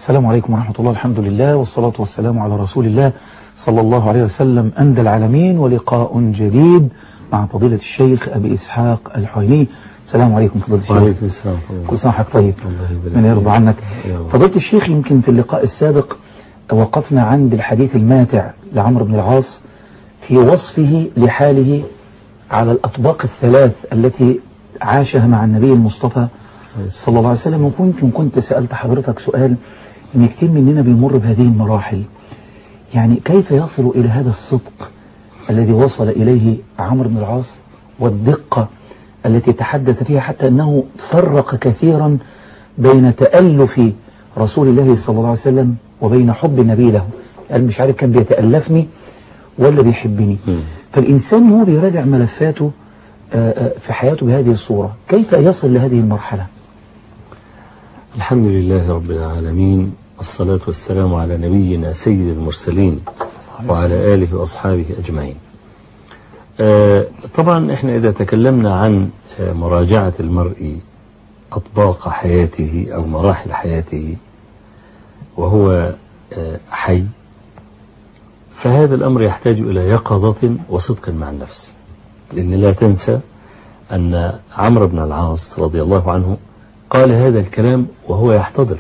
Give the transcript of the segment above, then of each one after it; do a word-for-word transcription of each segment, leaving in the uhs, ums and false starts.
السلام عليكم ورحمة الله. الحمد لله والصلاة والسلام على رسول الله صلى الله عليه وسلم. أندى العالمين ولقاء جديد مع فضيلة الشيخ أبي إسحاق الحويني. السلام عليكم فضيلة الشيخ. وعليكم السلام. كل سنة وحضرتك طيب. من يرضى عنك. فضيلة الشيخ، يمكن في اللقاء السابق وقفنا عند الحديث الماتع لعمرو بن العاص في وصفه لحاله على الأطباق الثلاث التي عاشها مع النبي المصطفى صلى الله عليه وسلم. وكنت كنت سألت حضرتك سؤال، إن كتير مننا بيمر بهذه المراحل، يعني كيف يصل إلى هذا الصدق الذي وصل إليه عمرو بن العاص والدقة التي تحدث فيها، حتى أنه فرق كثيرا بين تألف رسول الله صلى الله عليه وسلم وبين حب النبي له. قال مش عارف كان بيتألفني ولا بيحبني. م. فالإنسان هو بيراجع ملفاته في حياته بهذه الصورة، كيف يصل لهذه المرحلة؟ الحمد لله رب العالمين، الصلاة والسلام على نبينا سيد المرسلين وعلى آله وأصحابه أجمعين. آه طبعا احنا إذا تكلمنا عن آه مراجعة المرء أطباق حياته أو مراحل حياته وهو آه حي، فهذا الأمر يحتاج إلى يقظة وصدق مع النفس، لأن لا تنسى أن عمرو بن العاص رضي الله عنه قال هذا الكلام وهو يحتضر،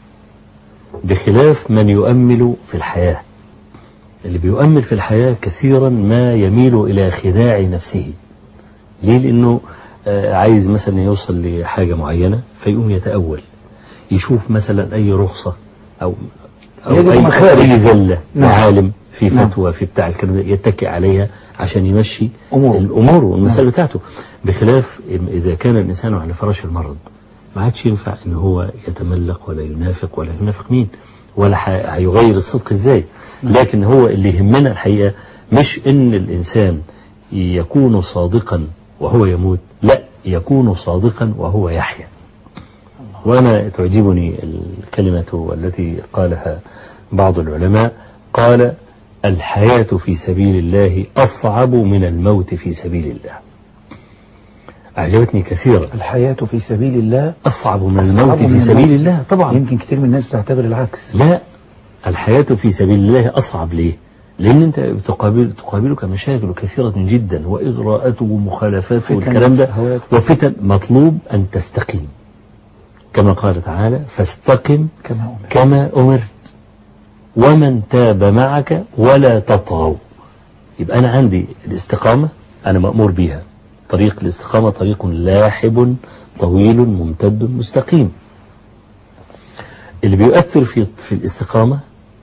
بخلاف من يؤمل في الحياة. اللي بيؤمل في الحياة كثيرا ما يميل إلى خداع نفسه. ليه؟ لأنه عايز مثلا يوصل لحاجة معينة فيقوم يتأول، يشوف مثلا أي رخصة أو, أو أي, أي زلة معالم في فتوى في بتاع الكلام ده يتكئ عليها عشان يمشي أمور. الأمور والمسألة بتاعته، بخلاف إذا كان الإنسان على فراش المرض ما عادش ينفع إن هو يتملق ولا ينافق ولا ينافق مين ولا هيغير الصدق إزاي. لكن هو اللي يهمنا الحقيقة مش إن الإنسان يكون صادقا وهو يموت، لا، يكون صادقا وهو يحيا. وأنا تعجبني الكلمة التي قالها بعض العلماء، قال الحياة في سبيل الله أصعب من الموت في سبيل الله. أعجبتني كثيرا. الحياة في سبيل الله أصعب من الموت في سبيل الله. طبعا يمكن كتير من الناس بتعتبر العكس. لا، الحياة في سبيل الله أصعب. ليه؟ لأن أنت تقابل تقابلك مشاكل كثيرة جدا وإغراءات ومخالفات والكلام ده وفتن. مطلوب أن تستقيم كما قال تعالى فاستقم كما أمرت, كما أمرت ومن تاب معك ولا تطغوا. يبقى أنا عندي الاستقامة، أنا مأمور بيها. طريق الاستقامة طريق لاحب طويل ممتد مستقيم. اللي بيؤثر في في الاستقامة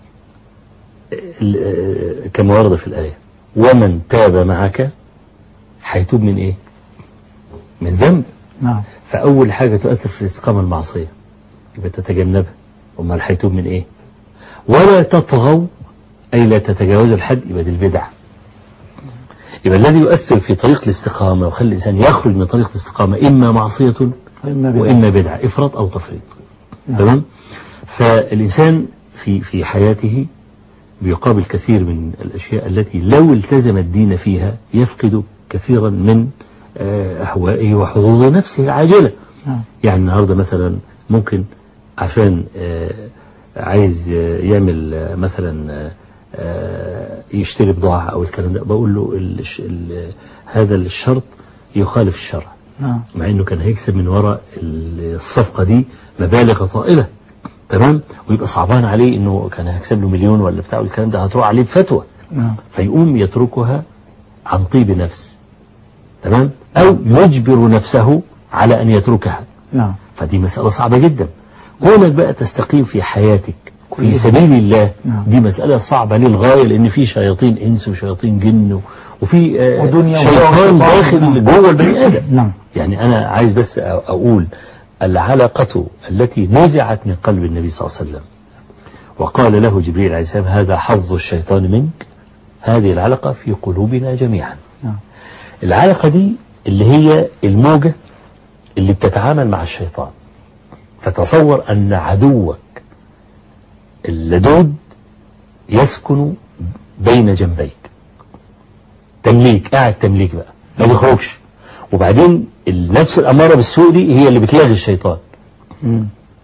كما ورد في الآية ومن تاب معك، هيتوب من إيه؟ من ذنب. نعم. فأول حاجة تؤثر في الاستقامة المعصية، يبقى تتجنبها. وما هيتوب من إيه؟ ولا تطغوا، أي لا تتجاوز الحد، يبقى دي البدعة. يبقى الذي يؤثر في طريق الاستقامة ويخلي الإنسان يخرج من طريق الاستقامة إما معصية وإما بدعة، إفراط أو تفريط. نعم. تمام؟ فالإنسان في في حياته بيقابل كثير من الأشياء التي لو التزم الدين فيها يفقد كثيرا من أهوائه وحظوظ نفسه العاجلة. نعم. يعني النهاردة مثلا ممكن عشان عايز يعمل مثلا يشتري بضاعة أو الكلام ده، بقول له ال ال هذا الشرط يخالف الشرع. نعم. مع إنه كان هيكسب من وراء الصفقة دي مبالغ طائلة. تمام. ويبقى صعبان عليه إنه كان هيكسب له مليون ولا بتاع الكلام ده، هتروح عليه بفتوى. نعم. فيقوم يتركها عن طيب نفس. تمام. أو يجبر نفسه على أن يتركها. نعم. فدي مسألة صعبة جدا. كونك بقى تستقيم في حياتك في سبيل الله. نعم. دي مسألة صعبة للغاية، لأن في شياطين إنس وشياطين جن وفي آه شيطان داخل جوه البني آدم. نعم. يعني أنا عايز بس أقول العلاقة التي نزعت من قلب النبي صلى الله عليه وسلم وقال له جبريل عليه السلام هذا حظ الشيطان منك، هذه العلاقة في قلوبنا جميعا. نعم. العلاقة دي اللي هي الموجة اللي بتتعامل مع الشيطان. فتصور أن عدوك اللدود يسكن بين جنبيك، تمليك، قاعد تمليك بقى ما بيخرجش. وبعدين النفس الأمارة بالسوء دي هي اللي بتلاغي الشيطان. مم.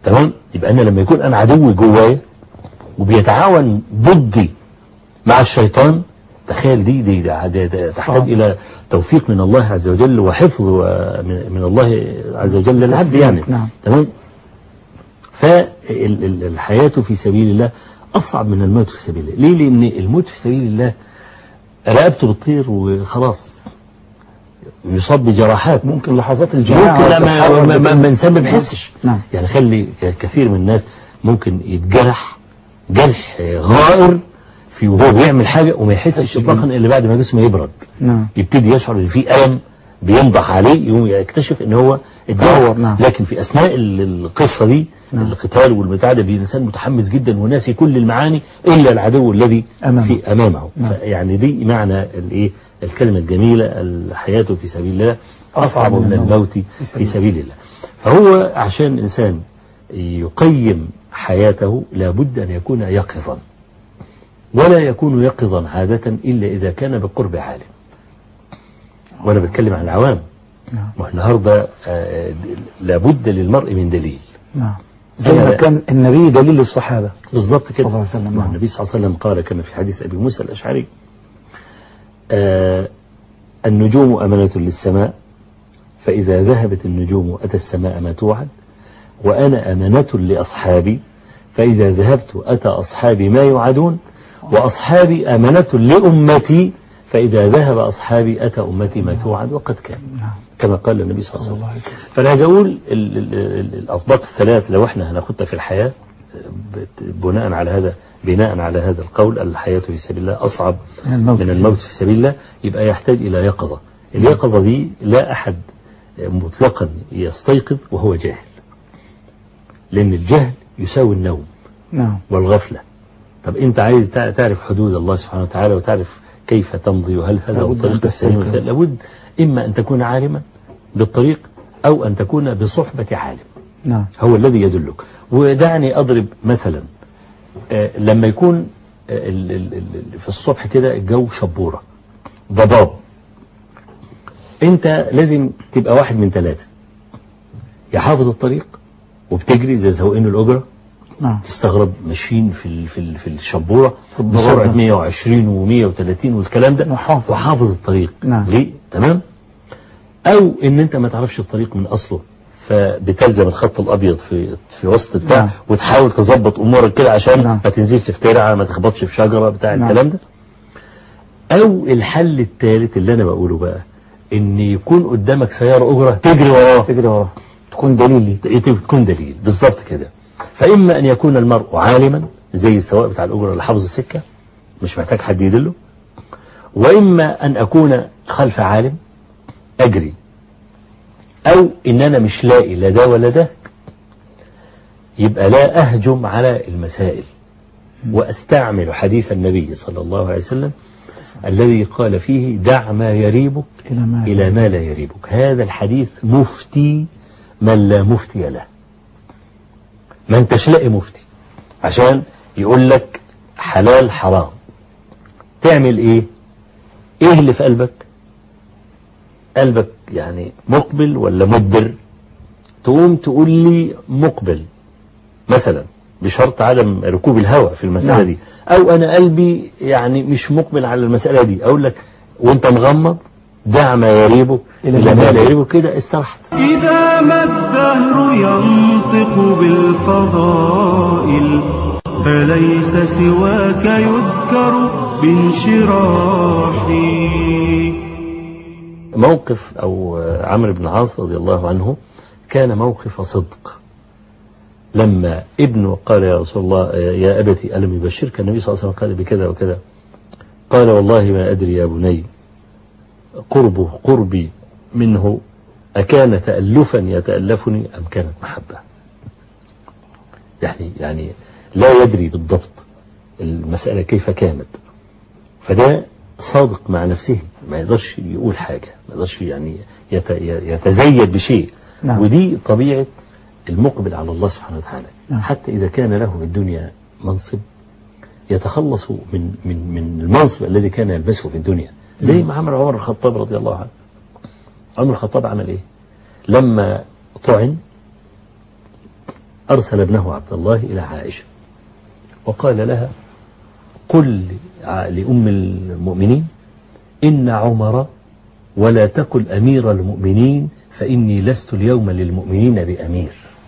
تمام. يبقى أنا لما يكون أنا عدوي جوايا وبيتعاون ضدي مع الشيطان، تخيل دي دي, دي, دي, دي تحتاج إلى توفيق من الله عز وجل وحفظ من, من الله عز وجل للعبد يعني. نعم. تمام. فالحياة في سبيل الله أصعب من الموت في سبيل الله. ليه؟ لأن الموت في سبيل الله رقبته بتطير وخلاص، يصاب بجراحات، ممكن لحظات الجراحة ممكن ما, ما, ما إنسان ما بيحسش. نعم. يعني خلي كثير من الناس ممكن يتجرح جرح غائر في وهو بيعمل حاجة وما يحسش إطلاقا إلا بعد ما جسمه يبرد. نعم. يبتدي يشعر إن في ألم بينضح عليه، يقوم يكتشف إن هو اتجرح. نعم. لكن في أثناء القصة دي، نعم، القتال والبتاع ده، الإنسان متحمس جدا وناسي كل المعاني إلا العدو الذي أمامه. في أمامه. نعم. يعني دي معنى الإيه الكلمة الجميلة، الحياة في سبيل الله أصعب من الموت في سبيل الله. فهو عشان الإنسان يقيم حياته لابد أن يكون يقظا، ولا يكون يقظا عادة إلا إذا كان بقرب عالم. وأنا بتكلم عن العوام. نعم. والنهاردة لابد للمرء من دليل. نعم. زي ما كان النبي دليل للصحابة بالضبط كده. صلى الله عليه وسلم. نعم. النبي صلى الله عليه وسلم قال كما في حديث أبي موسى الأشعري: آه النجوم أمانة للسماء، فإذا ذهبت النجوم أتى السماء ما توعد، وأنا أمانة لأصحابي، فإذا ذهبت أتى أصحابي ما يوعدون، وأصحابي أمانة لأمتي، فإذا ذهب أصحابي أتى أمتي ما توعد وقد كان، كما قال النبي صلى الله عليه وسلم. فأنا عايز أقول الأضباط الثلاث لو احنا هناخدها في الحياة بناء على هذا بناء على هذا القول: الحياة في سبيل الله أصعب من الموت في سبيل الله. يبقى يحتاج إلى يقظة. اليقظة دي لا أحد مطلقا يستيقظ وهو جاهل، لأن الجهل يساوي النوم. نعم. والغفلة. طب أنت عايز تعرف حدود الله سبحانه وتعالى وتعرف كيف تمضي وهل هذا هو الطريق السليم، لابد إما أن تكون عالما بالطريق أو أن تكون بصحبة عالم. نعم. هو الذي يدلك. ودعني أضرب مثلا، آه لما يكون آه ال ال ال في الصبح كده الجو شبورة ضباب، أنت لازم تبقى واحد من ثلاثة: يا حافظ الطريق وبتجري زي سواقين الأجرة. نعم. تستغرب ماشيين في في في الشبورة بسرعة مية وعشرين ومية وثلاثين والكلام ده، وحافظ الطريق. نعم. ليه؟ تمام. أو إن أنت ما تعرفش الطريق من أصله، فبتلزم الخط الأبيض في في وسط بتاع. نعم. وتحاول تظبط أمورك كده عشان نعم. ما تنزلش في ترعة، ما تخبطش في شجرة بتاع. نعم. الكلام ده. أو الحل الثالث اللي أنا بقوله بقى، إن يكون قدامك سيارة أجرة تجري وراه تجري وراه تكون دليل لي. تكون دليل بالظبط كده. فإما أن يكون المرء عالما زي السواق بتاع الأجرة اللي حافظ السكة مش محتاج حد يدله، وإما أن أكون خلف عالم أجري، أو إن أنا مش لاقي لا ده ولا ده، يبقى لا أهجم على المسائل وأستعمل حديث النبي صلى الله عليه وسلم الذي قال فيه: دع ما يريبك إلى ما, إلى ما لا يريبك. هذا الحديث مفتي من لا مفتي له. ما انتش لاقي مفتي عشان يقول لك حلال حرام، تعمل ايه؟ ايه اللي في قلبك؟ قلبك يعني مقبل ولا مدبر؟ تقوم تقول لي مقبل مثلا، بشرط عدم ركوب الهوى في المسألة. نعم. دي. او انا قلبي يعني مش مقبل على المسألة دي، اقول لك وانت مغمض: دع ما يريبك إلى ما لا يريبك. كده استرحت. إذا ما الدهر ينطق بالفضائل فليس سواك يذكر بانشراحي. موقف أو عمرو بن العاص رضي الله عنه كان موقف صدق. لما ابنه قال: يا رسول الله يا أبتي ألم يبشرك النبي صلى الله عليه وسلم قال بكذا وكذا؟ قال: والله ما أدري يا بني، قربه قربي منه أكان تألفا يتألفني أم كانت محبة؟ يعني يعني لا يدري بالضبط المسألة كيف كانت. فده صادق مع نفسه، ما يقدرش يقول حاجة، ما يقدرش يعني يتزيد بشيء. نعم. ودي طبيعة المقبل على الله سبحانه وتعالى. نعم. حتى إذا كان له في الدنيا منصب يتخلص من من من المنصب الذي كان يلبسه في الدنيا، زي ما عمل عمر الخطاب رضي الله عنه. عمر الخطاب عمل ايه؟ لما طعن أرسل ابنه عبد الله إلى عائشة وقال لها قل لأم المؤمنين إن عمر ولا تقل أمير المؤمنين فإني لست اليوم للمؤمنين بأمير.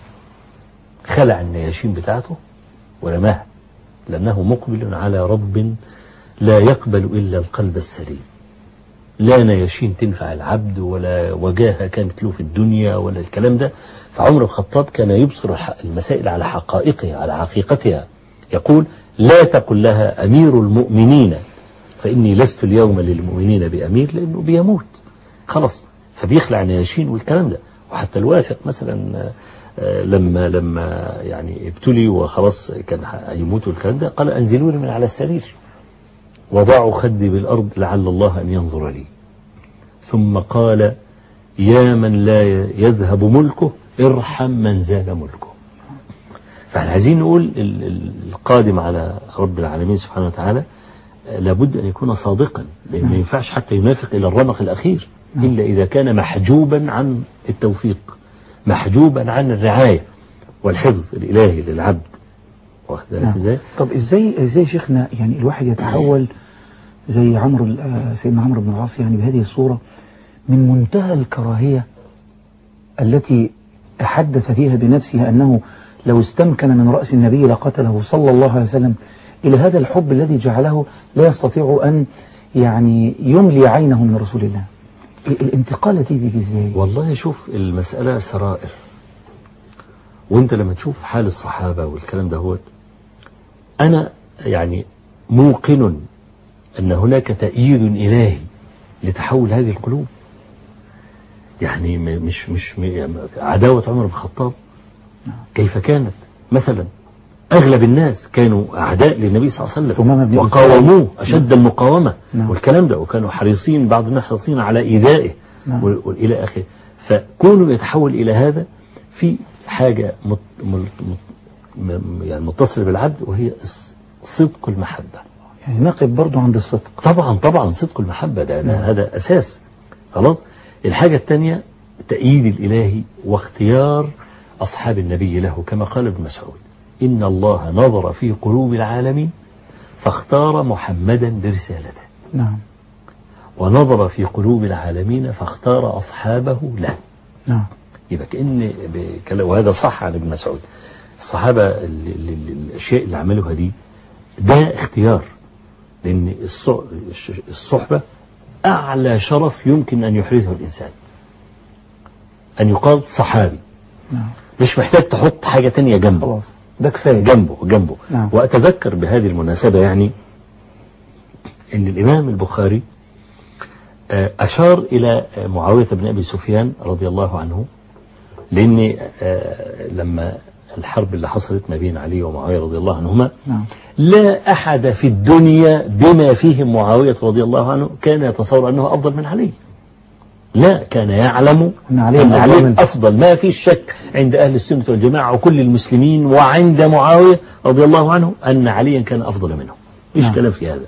خلع النياشين بتاعته ورماها لأنه مقبل على رب لا يقبل إلا القلب السليم. لا نياشين تنفع العبد ولا وجاهة كانت له في الدنيا ولا الكلام ده. فعمر بن الخطاب كان يبصر المسائل على حقائقها على حقيقتها. يقول لا تقل لها أمير المؤمنين فإني لست اليوم للمؤمنين بأمير لأنه بيموت خلاص. فبيخلع نياشين والكلام ده. وحتى الواثق مثلا لما لما يعني ابتلي وخلاص كان هيموت والكلام ده قال أنزلوني من على السرير وضعوا خدي بالأرض لعل الله أن ينظر لي. ثم قال يا من لا يذهب ملكه ارحم من زال ملكه. فاحنا عايزين نقول القادم على رب العالمين سبحانه وتعالى لابد أن يكون صادقا لأن ما ينفعش حتى ينافق إلى الرمق الأخير إلا إذا كان محجوبا عن التوفيق محجوبا عن الرعاية والحفظ الإلهي للعبد. واخد بالك ازاي؟ طب ازاي ازاي شيخنا يعني الواحد يتحول زي عمرو سيدنا عمرو بن العاص يعني بهذه الصورة من منتهى الكراهية التي تحدث فيها بنفسه أنه لو استمكن من رأس النبي لقتله صلى الله عليه وسلم إلى هذا الحب الذي جعله لا يستطيع أن يعني يملي عينه من رسول الله. الانتقالة تيجي ازاي؟ والله شوف المسألة سرائر. وانت لما تشوف حال الصحابة والكلام ده هو أنا يعني موقن أن هناك تأييد إلهي لتحول هذه القلوب. يعني مش مش عداوة عمر بن الخطاب كيف كانت مثلا أغلب الناس كانوا أعداء للنبي صلى الله عليه وسلم وقاوموه أشد المقاومة والكلام ده وكانوا حريصين بعض الناس حريصين على إيذائه وإلى آخره. فكونوا يتحول إلى هذا في حاجة مت مت يعني متصلة بالعبد وهي صدق المحبة. يعني نقف برضو عند الصدق. طبعا طبعا صدق المحبة ده, ده هذا أساس. خلاص. الحاجة الثانية تأييد الإلهي واختيار أصحاب النبي له كما قال ابن مسعود إن الله نظر في قلوب العالمين فاختار محمدا لرسالته. نعم. ونظر في قلوب العالمين فاختار أصحابه له. نعم. يبقى كأن وهذا صح عن ابن مسعود. الصحابة الأشياء اللي عملوها دي ده اختيار لأن الصحبة أعلى شرف يمكن أن يحرزه الإنسان أن يقال صحابي. نعم. مش محتاج تحط حاجة تانية جنبه خلاص ده كفاية جنبه جنبه. نعم. وأتذكر بهذه المناسبة يعني أن الإمام البخاري أشار إلى معاوية بن أبي سفيان رضي الله عنه لأن لما الحرب اللي حصلت ما بين علي ومعاوية رضي الله عنهما نعم. لا أحد في الدنيا بما فيه معاوية رضي الله عنه كان يتصور أنه أفضل من علي. لا كان يعلم أن علي, أن علي أفضل ما في شك عند أهل السنة والجماعة وكل المسلمين وعند معاوية رضي الله عنه أن عليا كان أفضل منه. إيش كلام في هذا.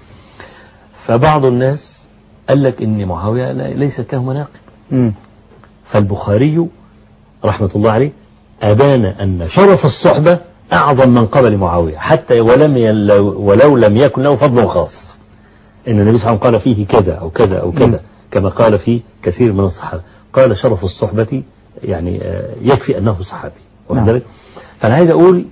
فبعض الناس قال لك إن معاوية ليست له مناقب. فالبخاري رحمة الله عليه أبان أن شرف الصحبة أعظم من قبل معاوية حتى ولم ولو لم يكن له فضل خاص. إن النبي صلى الله عليه وسلم قال فيه كذا أو كذا أو كذا كما قال في كثير من الصحابة. قال شرف الصحبة يعني يكفي أنه صحابي. نعم. فأنا عايز أقول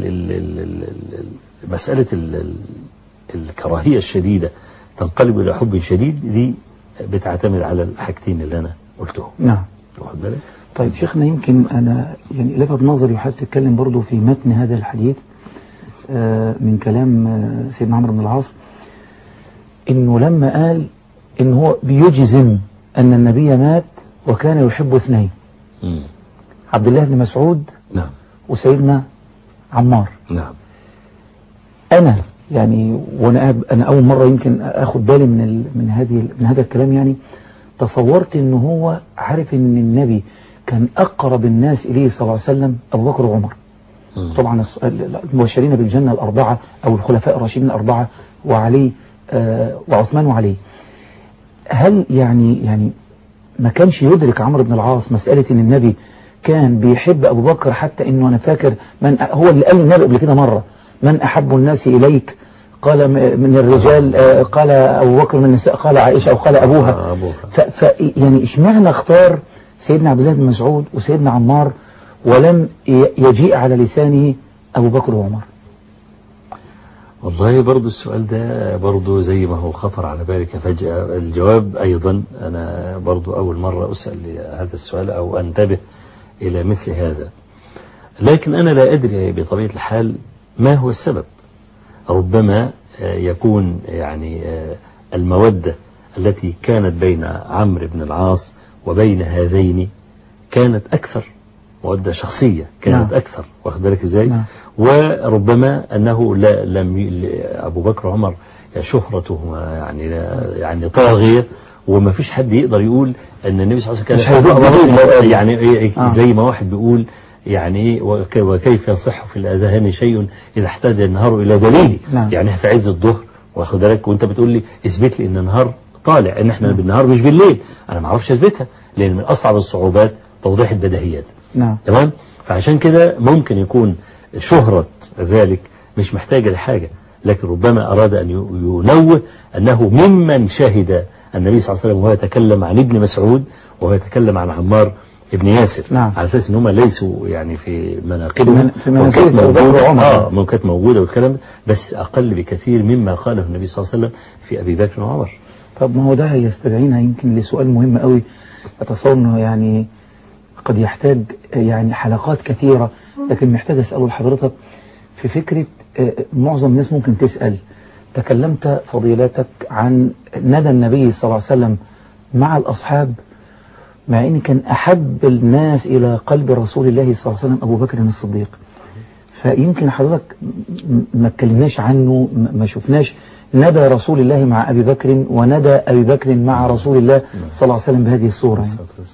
مسألة الكراهية الشديدة تنقلب إلى حب شديد دي بتعتمد على الحاجتين اللي أنا قلتهم. نعم. واخد بالك؟ طيب شيخنا يمكن أنا يعني لفت نظري وحابب تتكلم برضو في متن هذا الحديث من كلام سيدنا عمرو بن العاص إنه لما قال إن هو بيجزم أن النبي مات وكان يحب اثنين مم. عبد الله بن مسعود نعم وسيدنا عمار. نعم. أنا يعني وأنا أنا أول مرة يمكن أخذ بالي من ال من هذه من هذا الكلام يعني تصورت إنه هو عارف إن النبي كان أقرب الناس إليه صلى الله عليه وسلم أبو بكر وعمر. مم. طبعا المبشرين بالجنة الأربعة أو الخلفاء الراشدين الأربعة وعلي آه وعثمان وعلي. هل يعني يعني ما كانش يدرك عمرو بن العاص مسألة إن النبي كان بيحب أبو بكر، حتى إنه أنا فاكر من هو اللي قال النبي قبل كده مرة: من أحب الناس إليك؟ قال من الرجال، قال أبو بكر، من النساء قال عائشة أو قال أبوها. ف, ف يعني إشمعنى اختار سيدنا عبد الله بن مسعود وسيدنا عمار ولم يجيء على لسانه أبو بكر وعمر؟ والله برضو السؤال ده برضو زي ما هو خطر على بالك فجأة. الجواب أيضا أنا برضو أول مرة أسأل هذا السؤال أو أنتبه إلى مثل هذا، لكن أنا لا أدري بطبيعة الحال ما هو السبب. ربما يكون يعني المودة التي كانت بين عمرو بن العاص وبين هذين كانت أكثر، مودة شخصية كانت نعم. أكثر، واخد بالك إزاي؟ نعم. وربما أنه لا لم أبو بكر وعمر شهرته يعني يعني طاغية، وما فيش حد يقدر يقول أن النبي صلى الله عليه وسلم يعني آه. زي ما واحد بيقول يعني وكيف يصح في الأذهان شيء إذا احتاج النهار إلى دليل. نعم. يعني في عز الظهر واخد بالك وأنت بتقول لي اثبت لي أن النهار طالع، إن احنا بالنهار مش بالليل، أنا ما اعرفش أثبتها، لأن من أصعب الصعوبات توضيح البديهيات. نعم. تمام. فعشان كده ممكن يكون شهرة ذلك مش محتاجة لحاجة، لكن ربما أراد أن ينوه أنه ممن شهد النبي صلى الله عليه وسلم وهو يتكلم عن ابن مسعود وهو يتكلم عن عمار ابن ياسر. نعم. على أساس أن هم ليسوا يعني في مناقبهم في مناقب أبو بكر وعمر، آه ممكن موجودة والكلام، بس أقل بكثير مما قاله النبي صلى الله عليه وسلم في أبي بكر وعمر. طب ما هو ده يستدعينا يمكن لسؤال مهم قوي، أتصور أنه يعني قد يحتاج يعني حلقات كثيرة، لكن محتاج أسأله لحضرتك في فكرة. معظم الناس ممكن تسأل: تكلمت فضيلتك عن ندى النبي صلى الله عليه وسلم مع الأصحاب، مع أن كان أحب الناس إلى قلب رسول الله صلى الله عليه وسلم أبو بكر الصديق، فيمكن حضرتك ما اتكلمناش عنه، ما شفناش ندى رسول الله مع أبي بكر وندى أبي بكر مع رسول الله صلى الله عليه وسلم بهذه الصورة.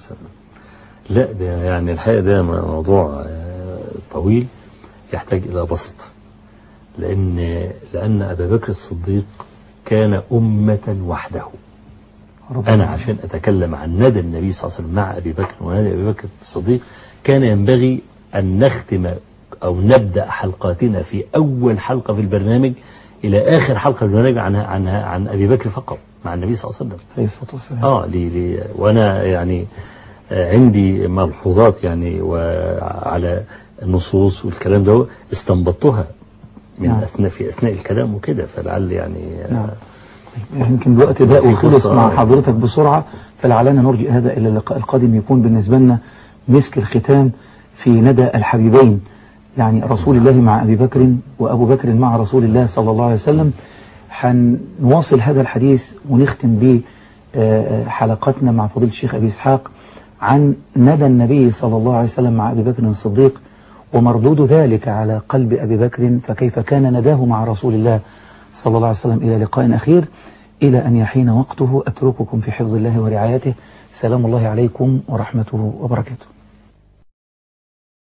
لا ده يعني الحقيقة ده موضوع طويل يحتاج إلى بسط، لأن لأن أبا بكر الصديق كان أمة وحده. أنا عشان أتكلم عن ندى النبي صلى الله عليه وسلم مع أبي بكر وندى أبي بكر الصديق كان ينبغي أن نختم أو نبدأ حلقاتنا في أول حلقة في البرنامج إلى آخر حلقة في البرنامج عن عن عن أبي بكر فقط مع النبي صلى الله عليه وسلم. عليه الصلاة والسلام. آه لي لي وأنا يعني عندي ملحوظات يعني وعلى النصوص والكلام ده استنبطتها من نعم. أثناء في أثناء الكلام وكده، فلعل يعني نعم. يمكن الوقت ده وخلص مع حضرتك بسرعة، فلعلنا نرجئ هذا إلى اللقاء القادم يكون بالنسبة لنا مسك الختام في ندى الحبيبين، يعني رسول الله مع أبي بكر وأبو بكر مع رسول الله صلى الله عليه وسلم. هنواصل هذا الحديث ونختم به حلقتنا مع فضيلة الشيخ أبي إسحاق عن ندى النبي صلى الله عليه وسلم مع أبي بكر الصديق ومردود ذلك على قلب أبي بكر، فكيف كان نداه مع رسول الله صلى الله عليه وسلم. إلى لقاء أخير، إلى أن يحين وقته أترككم في حفظ الله ورعايته. سلام الله عليكم ورحمته وبركاته.